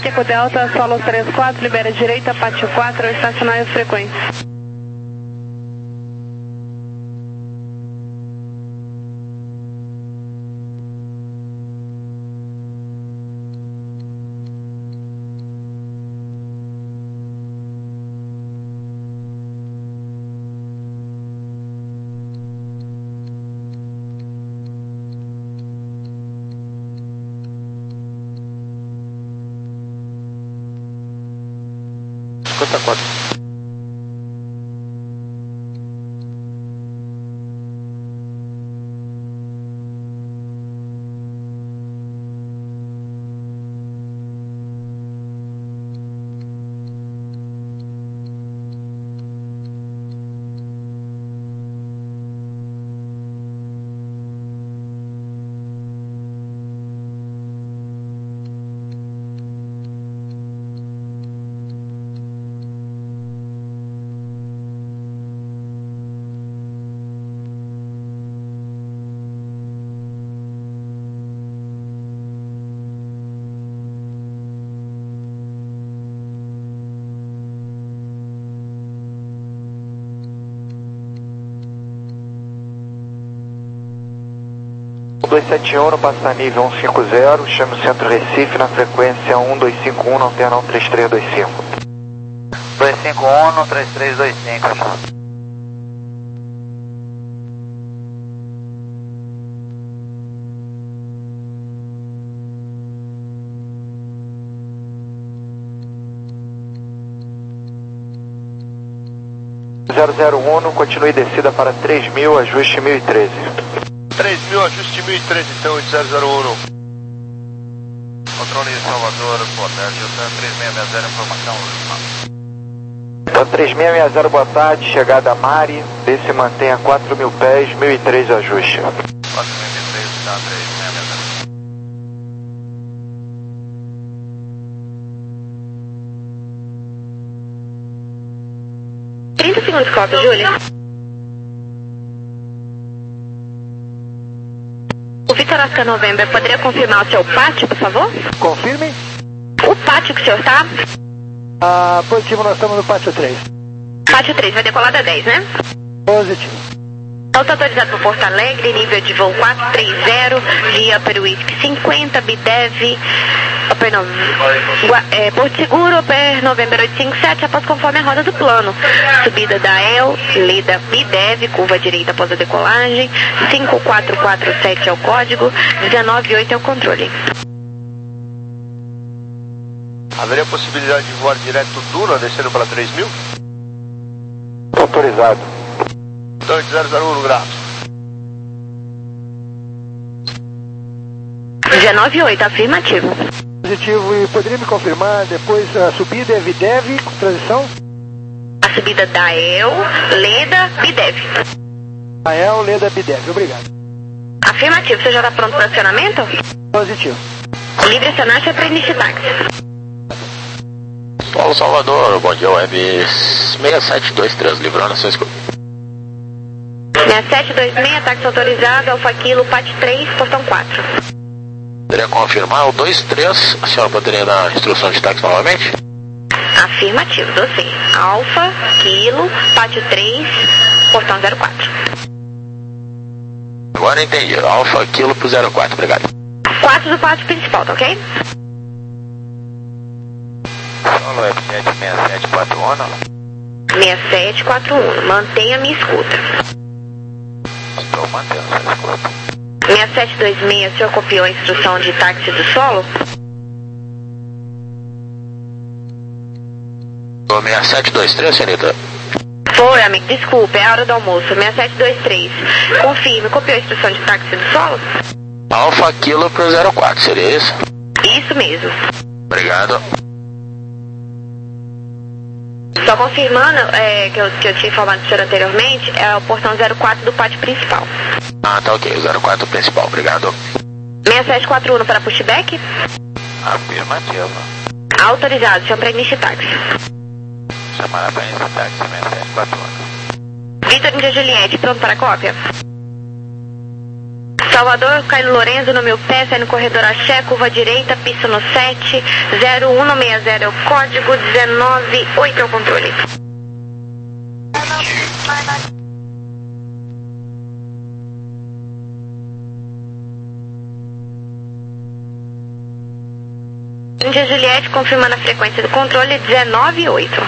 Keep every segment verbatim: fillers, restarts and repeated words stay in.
cinco Delta, solo três quatro, libera direita, pátio quatro, estacionário frequência. cinquenta e quatro. dois sete um, no passa nível um cinco zero, chame o centro Recife na frequência um dois cinco um, na alterna um três três dois cinco. dois cinco um, no três três dois cinco. zero zero um, continue descida para três mil, ajuste mil e treze. três mil, ajuste mil e treze, então, oito zero zero um. Controle de Salvador, boa tarde, eu tenho três seis seis zero, informação. Então, três seis seis zero, boa tarde, chegada a Mari, desce e mantenha quatro mil pés, mil e treze ajuste. quatro mil e treze, tá, três seis seis zero. trinta segundos, copy, Júlia. O Vitor Oscar November, poderia confirmar o seu pátio, por favor? Confirme. O pátio que o senhor está? Ah, positivo, nós estamos no pátio três. Pátio três, vai decolar da dez, né? Positivo. Alto autorizado para Porto Alegre, nível de voo quatro três zero, via Upper Whisky cinquenta, Bidev, Upper no... é, Porto Seguro, Upper November oito cinco sete, após conforme a roda do plano. Subida da E L, Leda Bidev, curva direita após a decolagem, cinco quatro quatro sete é o código, dezenove oito é o controle. Haveria possibilidade de voar direto duro, descendo para três mil? Autorizado. Então, oito zero zero um no gráfico. dezenove oito, afirmativo. Positivo, e poderia me confirmar depois a subida é Videv, com transição? A subida da E L, Leda Bidev. A E L, Leda Bidev, obrigado. Afirmativo, você já está pronto para acionamento? Positivo. Livre acionagem para início de táxi. Paulo Salvador, bom dia, web seis sete dois três, livrando a sua escuta. seis sete dois seis, táxi autorizado, Alfa Kilo, P A T três, portão quatro. Poderia confirmar o dois três, a senhora poderia dar a instrução de táxi novamente? Afirmativo, dou sim. Alfa Kilo, P A T três, portão zero quatro. Agora entendi, Alfa Kilo pro zero quatro, obrigado. quatro do pátio principal, tá ok? Solo F sete seis sete quatro um. seis sete quatro um, mantenha minha escuta. Estou mantendo sua escuta. seis sete dois seis, o senhor copiou a instrução de táxi do solo? O seis sete dois três, senhorita? Foi, amigo, desculpa, é a hora do almoço. seis sete dois três, confirme, copiou a instrução de táxi do solo? Alfa Kilo pro zero quatro, seria isso? Isso mesmo. Obrigado. Só confirmando, é, que, eu, que eu tinha informado do senhor anteriormente, é o portão zero quatro do pátio principal. Ah, tá ok, o zero quatro principal, obrigado. seis sete quatro um para pushback? Afirmativo. Autorizado, senhor para início táxi. Chamada para início táxi seis sete quatro um. Vitor Índia Juliette, pronto para cópia? Salvador, Caio Lorenzo no meu pé, sai no corredor Axé, curva direita, pista no sete, zero um seis zero é o código, dezenove oito é o controle. Índia Juliette, confirmando a frequência do controle, dezenove oito.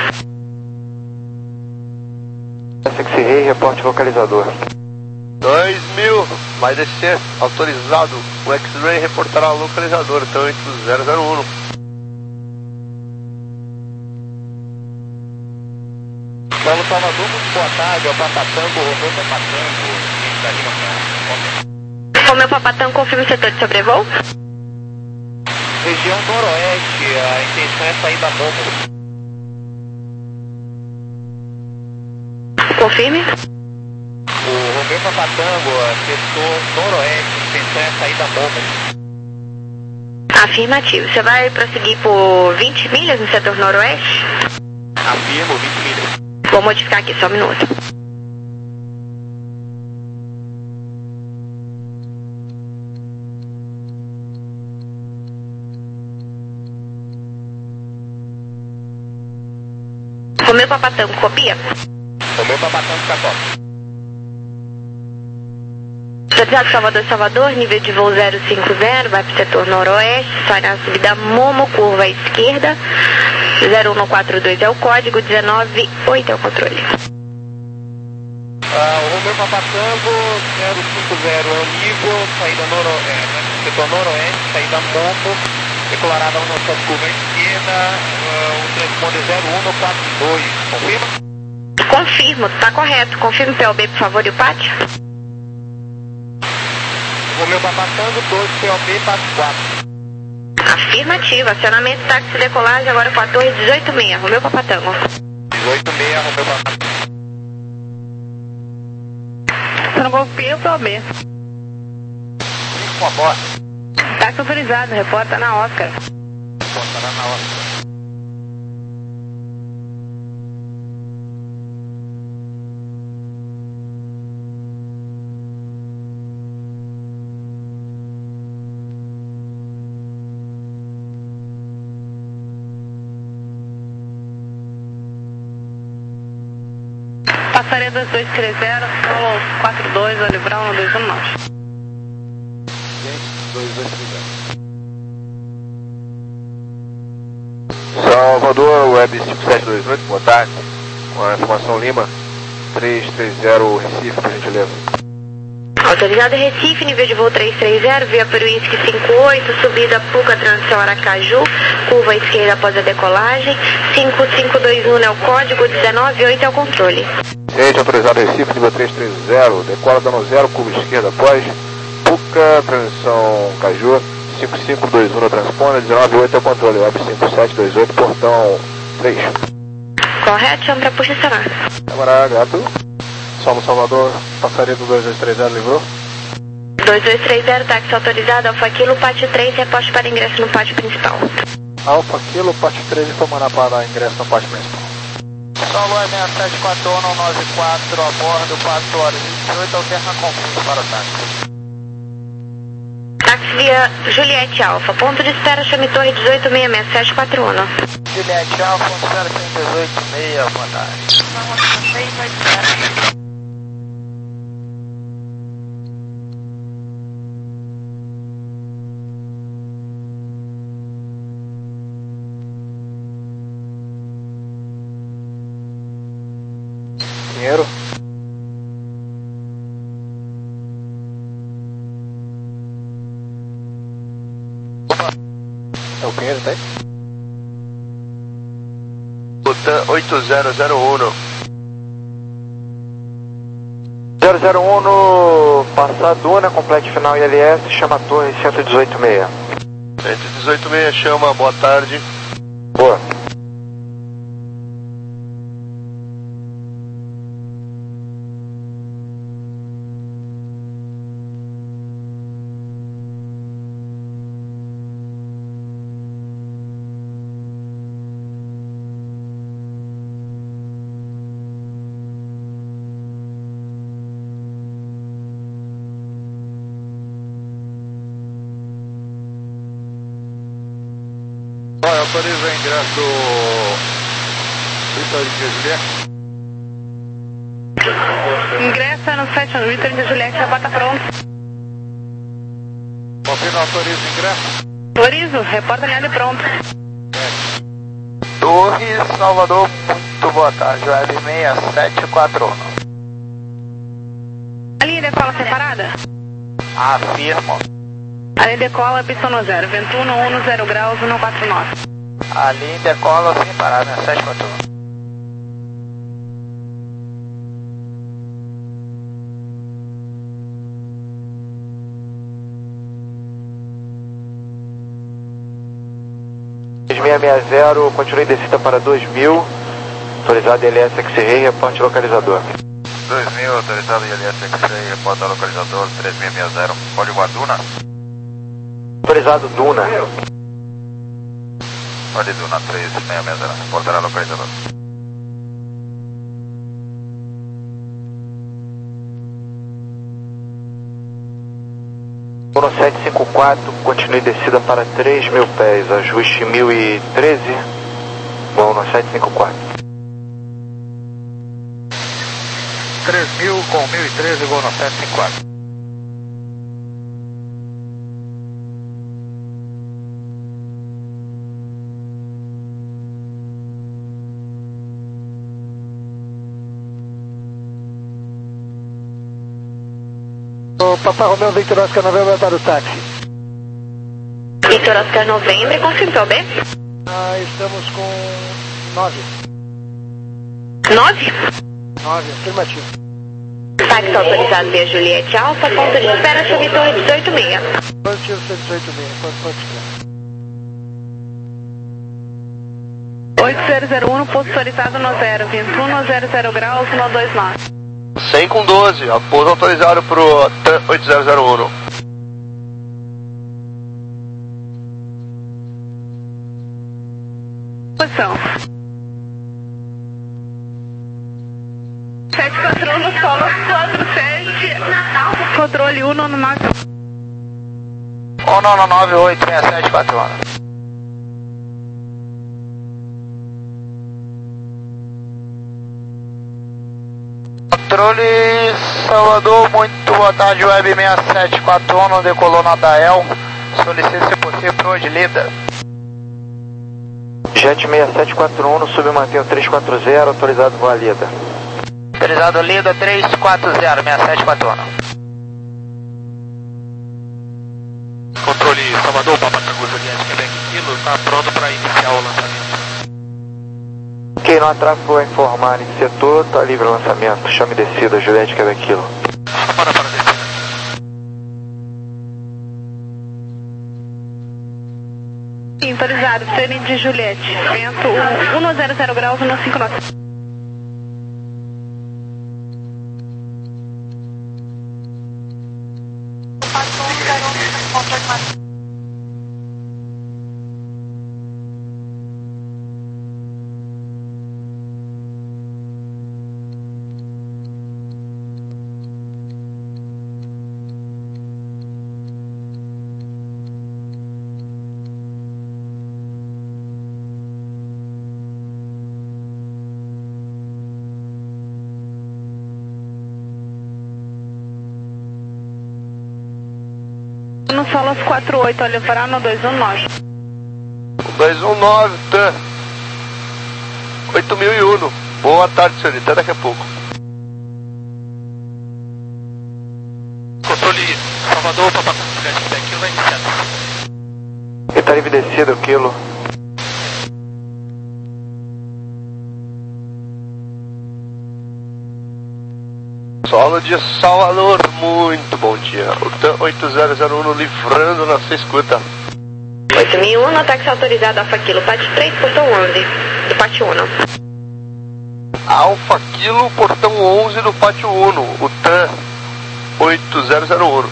Sexy Rei, reporte localizador. dois mil, vai descer, autorizado. O X-Ray reportará o localizador, então entre o zero zero um. Paulo Salvador, muito boa tarde, é o Papatango, o Romeu Papatango, O meu Papatango, confirma o setor de sobrevoo. região noroeste, a intenção é sair da bomba. Confirme. O Romeu Papatango, setor noroeste, a intenção é sair da bomba. Afirmativo. Você vai prosseguir por vinte milhas no setor noroeste? Afirmo, vinte milhas. Vou modificar aqui, só um minuto. Romeu Papatango, copia? Romeu Papatango, cacota. Autorizado Salvador, Salvador, nível de voo zero cinco zero, vai para o setor noroeste, sai na subida Momo, curva à esquerda, zero um quatro dois é o código, dezenove oito é o controle. Ah, o Romeu Papatango, zero cinco zero é o nível, saída noroeste, setor noroeste, saída Momo, declarada na nossa curva à esquerda, uh, o transponder zero um quatro dois, confirma? Confirmo, tá correto. Confirme o P O B, por favor, e o pátio. Romeu Papatango, dois P O B, passo quatro. Afirmativo, acionamento táxi de decolagem agora com a torre dezoito seis, Romeu Papatango. dezoito seis, Romeu Papatango. Você não confia o P O B. Com a bota. Táxi autorizado, reporta na Oscar. Reportará na hora. Passaria dois dois três zero, solo quatro dois, Olivrão, dois um nove. dois dois três zero. Salvador, Web cinco sete dois oito, boa tarde. Com a informação Lima, três três zero Recife, por gentileza. Autorizado Recife, nível de voo três três zero, via para o Whisky cinco oito, subida Puca, transição Aracaju, curva à esquerda após a decolagem, cinco cinco dois um é o código, dezenove oito é o controle. Ciente, autorizado Recife, nível três três zero, decola dando zero, curva esquerda após, Puca, transição Caju, cinco cinco dois um no transponder, dezenove oito é o controle, Web cinco sete dois oito, portão três. Correto, chama para posicionar. Camarada, gato. Solo Salvador, passaria do dois dois três zero, livrou? dois dois três zero, táxi autorizado, Alfa Kilo, pátio três, reposte para ingresso no pátio principal. Alfa Kilo, pátio três, informando para ingresso no pátio principal. Solo é seis sete quatro um nove quatro, a bordo, quatro horas e vinte e oito, alterna confuso para o táxi. Táxi via Juliette Alfa, ponto de espera, chame torre dezoito seis seis sete quatro um. Juliette Alfa, zero dezoito seis, boa tarde. Dinheiro? É o Pinheiro, tá aí? Butan oito zero zero um. zero zero um no passar Duna, complete final I L S, chama a torre cento e dezoito seis. cento e dezoito seis, chama, boa tarde. Boa. Olha, autoriza o ingresso do Vitor de Juliette. Ingressa no site do Vitor de Juliette, já bota pronto. Confirma, autoriza o ingresso. Autorizo, repórter linha de pronto. Torres, Salvador, muito boa tarde, web seis sete quatro um. A linha decola separada? Afirmo. A linha decola, pistão no zero, vento um, um, zero graus, um quatro nove. A linha decola sem parar, né? sete quatro um. seis seis seis zero, continue descida para dois mil, autorizado L S X-Ray, reporte localizador. dois mil, autorizado L S X-Ray, reporte localizador, três seis seis zero, código Duna. Autorizado Duna. Pode Duna, três seis seis zero, reportará localizador. Uno sete cinco quatro, continue descida para três mil pés, ajuste mil e treze, bom, Uno sete cinco quatro. três mil com mil e treze, voo no sete cinco quatro. O Papa Romeo Victor Oscar Novembro para o táxi. Victor Oscar Novembro, confirme P O B? Ah, estamos com nove. nove? nove, afirmativo. Táxi autorizado via Juliette Alfa, ponto de espera, São Vitor dezoito seis. Positivo cento e dezoito seis, ponto ponto espera. oito zero zero um, posto autorizado no zero, vento um, zero zero graus, um dois nove. cem com doze, pouso autorizado para o oito zero zero um. Posição. sete quatro um no solo quatro sete. Controle um no nove. um nove nove oito seis sete quatro um. Controle Salvador, muito boa tarde, web seis sete quatro um, decolou na Dael, solicito se possível para hoje, lida. Jet seis sete quatro um, submantenho três quatro zero, autorizado voa Lida. Autorizado lida três quatro zero, seis sete quatro um. Controle Salvador, Papa Tango Juliette, Quebec Kilo, está pronto para iniciar o lançamento. Quem não atrafou a informar em setor, está livre o lançamento. Chame descida, Juliette Quebec Kilo. Para para descer. Sim, autorizado, treine de Juliette. Vento um zero zero graus, um cinco nove. No Solos quatro oito, levará no dois um nove. dois um nove, T. oito mil e um. Boa tarde, senhorita. Até daqui a pouco. Controle Salvador, Papa Tango Juliette, Quebec Kilo, vai iniciar. Está livre descida, o Kilo. Solo de Salvador, muito bom dia. O TAM oito zero zero um livrando na sua escuta. oito mil e um, táxi autorizado Alfa Kilo, pátio três, portão onze, do pátio um. Alfa Kilo, portão onze do pátio um, o TAM oito zero zero um.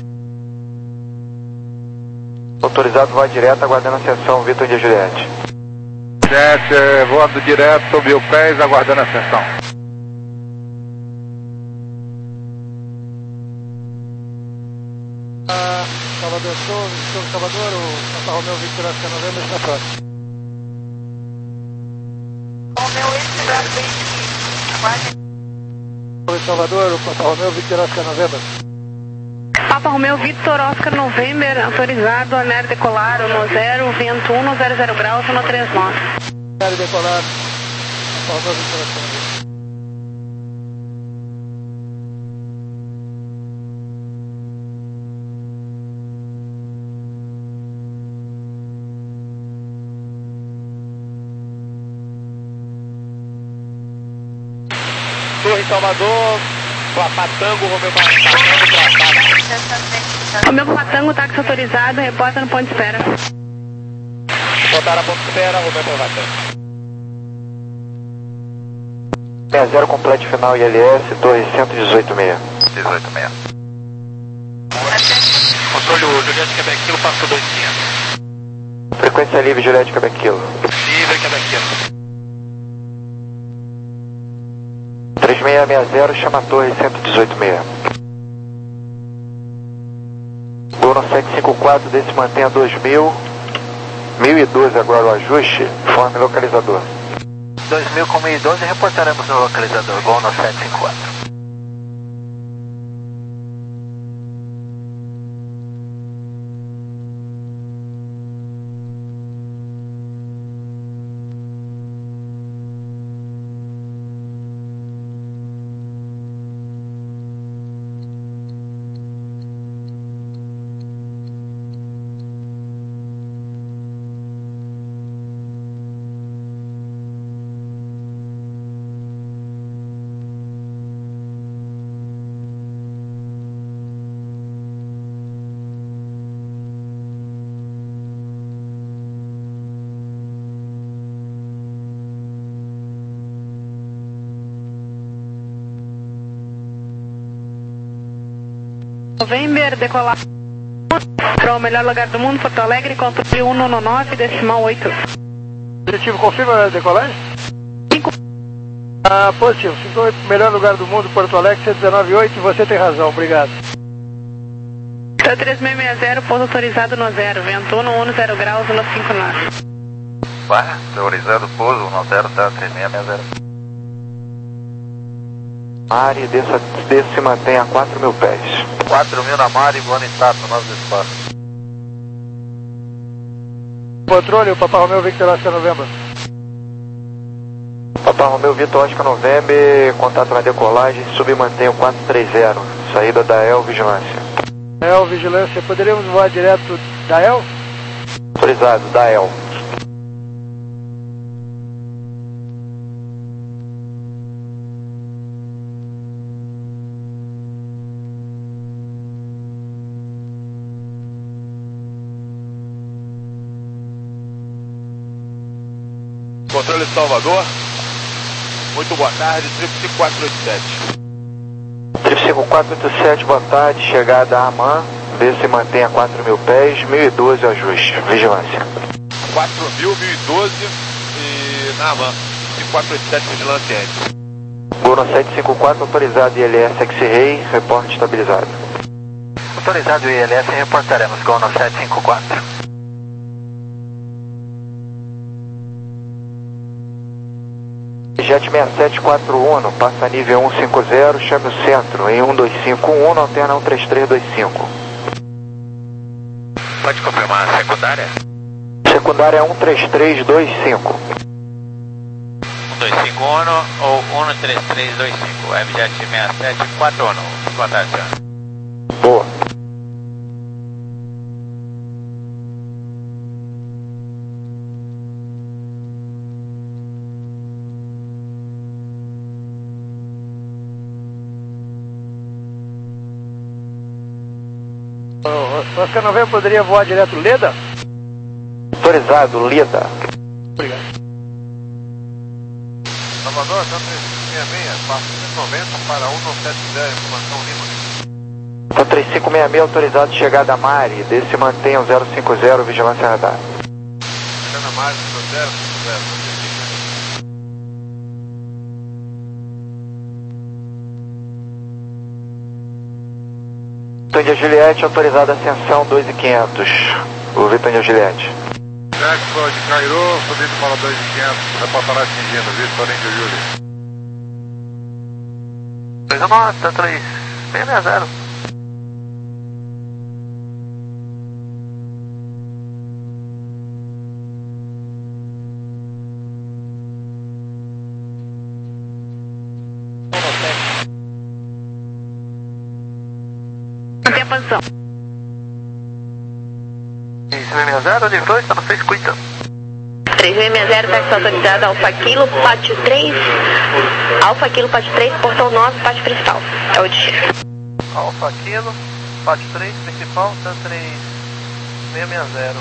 Autorizado voa direto, aguardando a sessão Vitor de Juliette. Jet, voando direto, mil pés, aguardando a sessão. Ah, Salvador, Sul, Sul Salvador, o Papa Romeo Victor Oscar Novembro está pronto. Oi, Salvador, o Papa Romeu, Victor Oscar November. Papa Romeu, Victor Oscar November, autorizado a NER decolar no zero, vento um, no zero zero graus, no três nove. NER decolar, Papa Romeu, Victor Oscar November. Torre Salvador, Papatango, Romeu Papatango, Romeu Papatango, táxi autorizado, reporta no ponto de espera. Botaram a ponto de espera, Romeu Papatango. sessenta zero complete final I L S, Torre cento e dezoito seis. dezoito seis. Controle o Juliette Quebec Kilo, passou dois quinhentos. Frequência livre, Juliette Quebec Kilo. Livre Quebec Kilo. três seis seis zero, chama a Torre cento e dezoito seis. Gol no sete cinco quatro, desse mantém a dois mil. mil e doze agora o ajuste, forme localizador. dois mil com mil e doze, reportaremos no localizador, Gol no sete cinco quatro. November, decolar para o melhor lugar do mundo, Porto Alegre, controle um nove nove, decimal oito. Positivo, confirma a decolagem? cinco. Ah, positivo, cinco oito, melhor lugar do mundo, Porto Alegre, cento e dezenove oito, você tem razão, obrigado. Então, três seis seis zero, pouso autorizado no zero, vento um, no zero graus, no cinco nove. Vai, teorizando pouso, no zero, tá, três seis seis zero. Mari, desça, desça se mantém a quatro mil pés. quatro mil na Mari, voando em tato, nosso espaço. Controle, o Papa Romeu, Victor Oscar November. Papa Romeu, Vitor Oscar November, contato na decolagem, submantém o quatro três zero, saída da E L Vigilância. E L Vigilância, poderíamos voar direto da E L? Autorizado, da E L. Controle de Salvador, muito boa tarde, triplo cinco quatro oito sete. triplo cinco quatro oito sete, boa tarde, chegada a Amman, vê se mantém a quatro mil pés, mil e doze ajuste, vigilância. quatro mil, mil e doze e na Amman, cinco quatro oito sete, vigilância entre. Gol no sete cinco quatro, autorizado I L S X-Ray, reporte estabilizado. Autorizado I L S, reportaremos, Gol no sete cinco quatro. Jet seis sete quatro um, passa nível cento e cinquenta, chame o centro em um dois cinco um, alterna um três três dois cinco. Pode confirmar a secundária? Secundária é um três três dois cinco. um dois cinco um ou um três três dois cinco, Webjet seis sete quatro um. Boa tarde, senhor. Boa. Oscar November poderia voar direto Leda? Autorizado, Leda. Obrigado. Salvador, tá três cinco seis seis, passa cento e noventa para um nove sete zero, informação Lima. Então três cinco seis seis, autorizado, chegada a Mari, desse mantém o zero cinco zero, vigilância radar. Chegando a Mari, zero cinco zero. Vitor Juliette, autorizada ascensão dois mil e quinhentos. O Vitor Juliette. Jackson de Cairo, subindo para dois mil e quinhentos, reportará atingindo, Vitor Juliette. dois um nove, tá três seis seis zero. Mantém a posição. seis seis zero, nível dois, tá no seis cinquenta. três seis seis zero, táxi autorizado, Alfa Kilo, pátio três, Alfa Kilo, pátio três, portão nove, pátio principal. É o destino. Alfa Kilo, pátio três, principal, tá três seis seis zero.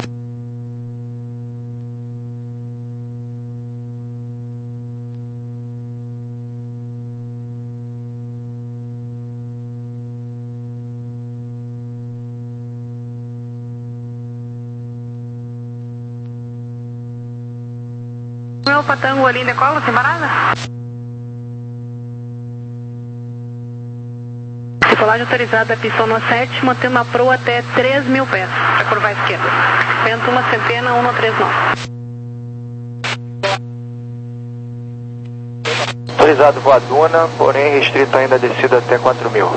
Meu Patango ali em decola, sem parada? Decolagem autorizada, pistão no sete, mantendo a proa até três mil pés. Vai curvar à esquerda. Vento uma centena, um três nove. Autorizado voa Duna, porém restrito ainda a descida até quatro mil.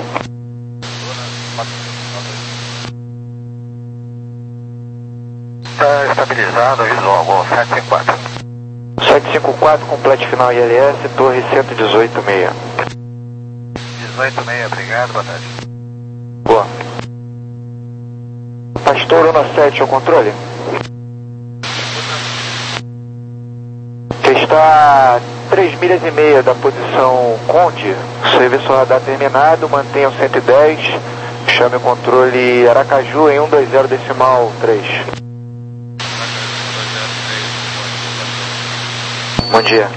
Está estabilizado, visual, gol sete cinco quatro. sete cinco quatro, complete final I L S, torre cento e dezoito meia. dezoito meia, obrigado, boa tarde. Boa. Pastor um sete, ao controle? Está a três milhas e meia da posição Conde, serviço radar terminado, mantenha o cento e dez, chame o controle Aracaju em cento e vinte decimal três. Bom dia.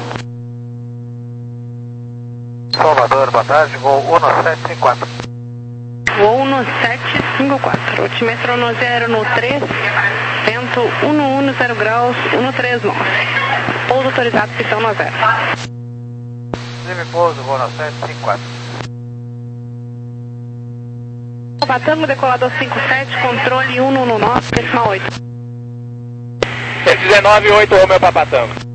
Salvador, boa tarde, voo um sete cinco quatro. Voo um sete cinco quatro, altímetro no zero no três, vento um um zero graus, um três nove. Pouso autorizado, pistão no zero. Livre pouso, voo um sete cinco quatro. Patango, decolador cinco sete, controle um um nove, decimal oito. cento e dezenove, oito, Romeu Papatango.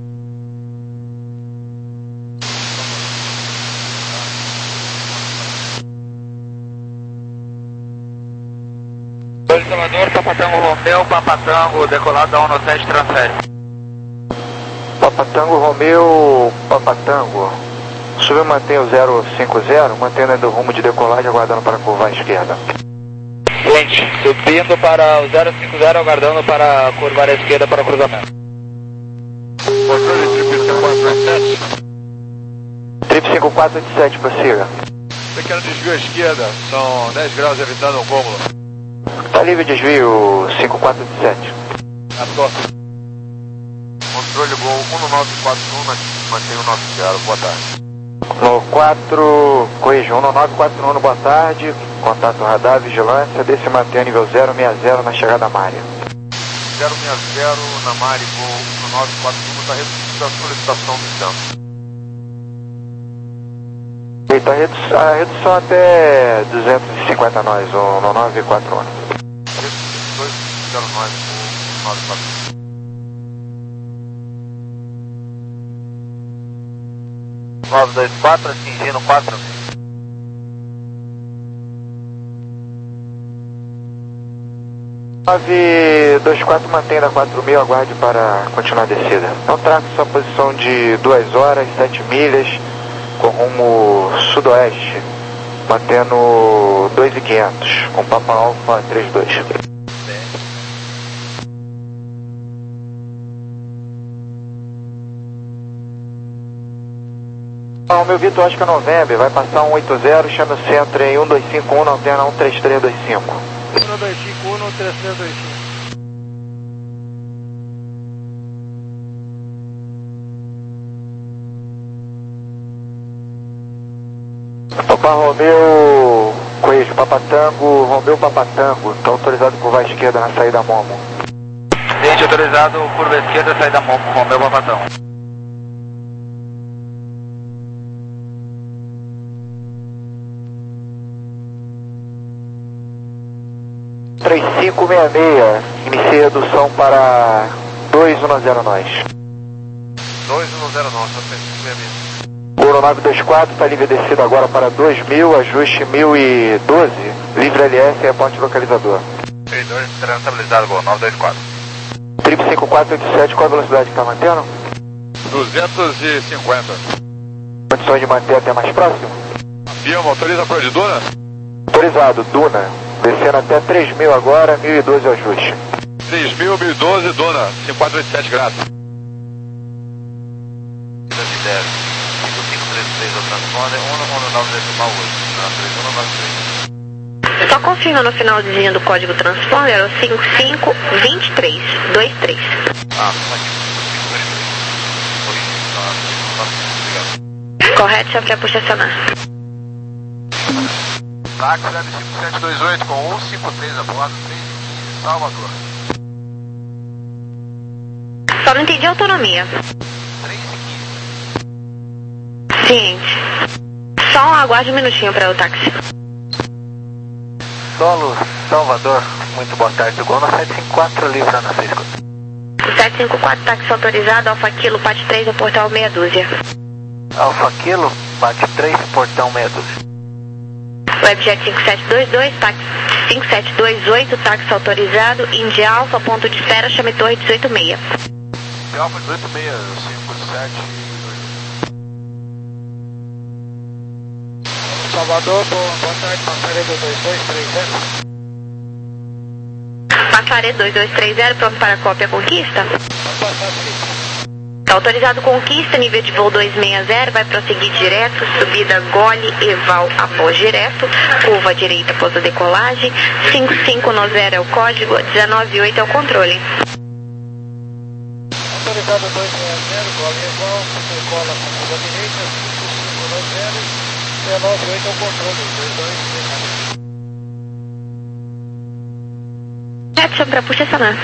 Salvador, Papatango Romeu, Papatango, decolado da um sete, transfere. Papatango Romeu, Papatango. Subiu, mantém o zero cinco zero, mantendo ainda o rumo de decolagem, aguardando para curvar à esquerda. Gente, subindo para o zero cinco zero, aguardando para curvar à esquerda para o cruzamento. Controle Trip cinco quatro oito sete. Trip cinco quatro oito sete, prossiga. Pequeno desvio à esquerda, são dez graus evitando um cúmulo. Está livre desvio cinco quatro oito sete. Ator. Controle Gol um nove quatro um, mantém o nove zero, boa tarde. No quatro, corrija, um nove quatro um, boa tarde. Contato radar, vigilância, desse mantém nível zero seis zero na chegada à Mária. zero seis zero na Mari, Gol um nove quatro um, está reduzindo a solicitação do centro. Eita, a redução, a redução até duzentos e cinquenta nós, o nove quatro um. dois zero nove, Gol nove quatro um. nove dois quatro, atingindo quatro. nove dois quatro, mantém da quatro mil, aguarde para continuar a descida. Então traço sua posição de duas horas, sete milhas, com rumo sudoeste, mantendo dois mil e quinhentos, com Papa Alfa trinta e dois. O meu Vitor Oscar November vai passar um oito zero, chama o centro em um dois cinco um, na antena um três três dois cinco. um dois cinco um, três três dois cinco. Papa Romeu, Coelho, Papatango, Romeu Papatango, está autorizado curva à esquerda na saída Momo. Gente, autorizado curva esquerda, saída Momo, Romeu Papatango. três cinco seis seis, inicia a redução para dois um zero nós. dois um zero nove, três cinco seis seis. no nove dois quatro, está livre descida agora para dois mil, ajuste mil e doze, livre L S e ponte localizador. Terreno estabilizado, gol, nove dois quatro. Trip cinco quatro oito sete, qual a velocidade que está mantendo? duzentos e cinquenta. Condições de manter até mais próximo? Filma, autoriza para de Duna? Autorizado, Duna, descendo até três mil agora, mil e doze ajuste. três mil, mil e doze, Duna, cinco quatro oito sete, graças. cinco cinco três três o transponder, um um nove decimal oito, três um nove três. Só confirma no finalzinho do código transponder, o cinco cinco dois três dois três. Ah, aqui. Correto, já para puxa acionar. Táxi L cinco sete dois oito com cento e cinquenta e três a bordo, três e Salvador. Só não entendi a autonomia. três e quinze. Ciente. Só aguarde um minutinho para o táxi. Solo, Salvador, muito boa tarde. Gol na sete cinco quatro, livre na seis quatro. sete cinco quatro, táxi autorizado, Alfa Kilo, P A T três, no portal meia dúzia. Alfa Kilo, P A T três, portão meia dúzia. Webjet cinco sete dois dois, táxi cinco sete dois oito, táxi autorizado, India Alfa, ponto de espera, chame Torre dezoito seis. Alfa dezoito seis, cinco sete Salvador, boa, boa tarde, Passaredo dois dois três zero. Passaredo dois dois três zero, pronto para cópia Conquista? Pode passar, Felipe. Tá autorizado Conquista, nível de voo duzentos e sessenta, vai prosseguir direto, subida Gole, Eval após direto, curva direita após a decolagem, cinco cinco noventa é o código, dezenove oito é o controle. Autorizado duzentos e sessenta, Gole Eval, decola com curva direita, cinco cinco noventa, dezenove oito é o controle, dois dois três zero. Reto, para puxa acionar.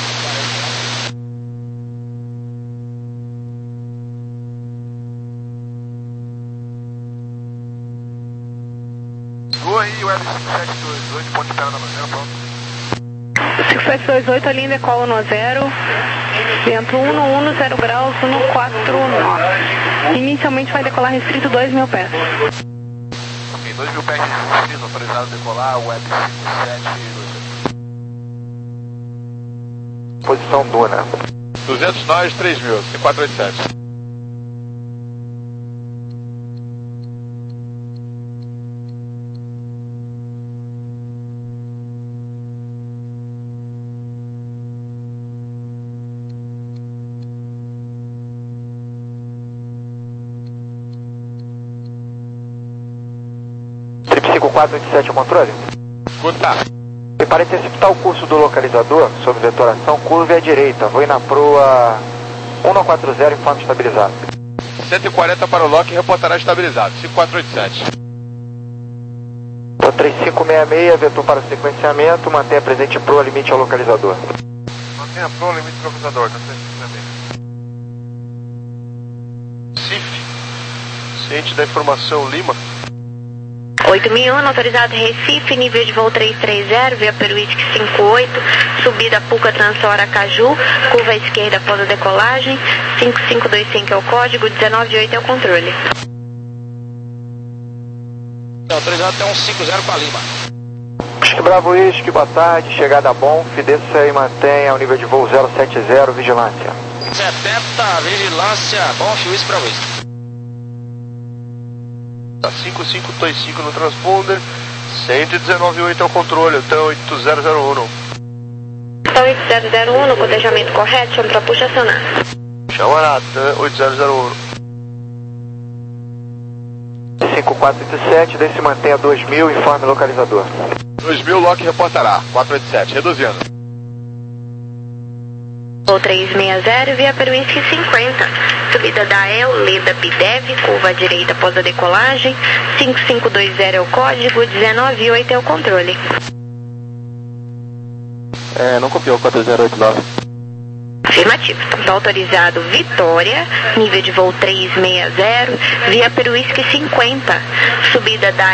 Oi, Web cinco sete dois oito, ponte espera na zero, pronto. cinco sete dois oito, a linha decola no zero, vento um no um, zero graus, um no quatro nove. Inicialmente vai decolar restrito dois mil pés. Ok, dois mil pés de restrito, autorizado a decolar, Web cinco sete dois oito. Posição Duna. duzentos nós, três mil, cinco quatro oito sete. cinco quatro oito sete, o controle? Escuta. Para interceptar o curso do localizador, sob vetoração, curve à direita, voe na proa um não quatro zero, informe estabilizado. cento e quarenta para o lock e reportará estabilizado, cinco quatro oito sete. O três cinco seis seis, vetor para o sequenciamento, mantenha presente proa limite ao localizador. Mantenha proa limite ao localizador, tá C I F, ciente da informação Lima. oito mil e um, autorizado Recife, nível de voo trezentos e trinta, via Peruísque cinquenta e oito, subida Puca Transhora Aracaju, curva à esquerda após a decolagem, cinco cinco dois cinco é o código, dezenove oito é o controle. Autorizado até um cinco zero para Lima. Whisky Bravo Whisky, boa tarde, chegada bom, desça e mantenha o nível de voo zero sete zero, vigilância. setenta, vigilância, bom, Whisky Bravo Whisky. Tá cinco cinco dois cinco no transponder, cento e dezenove oito é o controle, então oito zero zero um. Então oito zero zero um, no cotejamento correto, chama para puxa acionar. Chama Natan, oito zero zero um. cinco quatro oito sete, desce e mantenha dois mil, informe localizador. dois mil, lock reportará, quatro oito sete, reduzindo. Voo trezentos e sessenta, via Peruísque cinquenta, subida da El, Leda Bidev, curva à direita após a decolagem, cinco cinco dois zero é o código, dezenove oito é o controle. É, não copiou, quatro zero oito nove. Afirmativo. Está autorizado Vitória, nível de voo trezentos e sessenta, via Peruísque cinquenta, subida da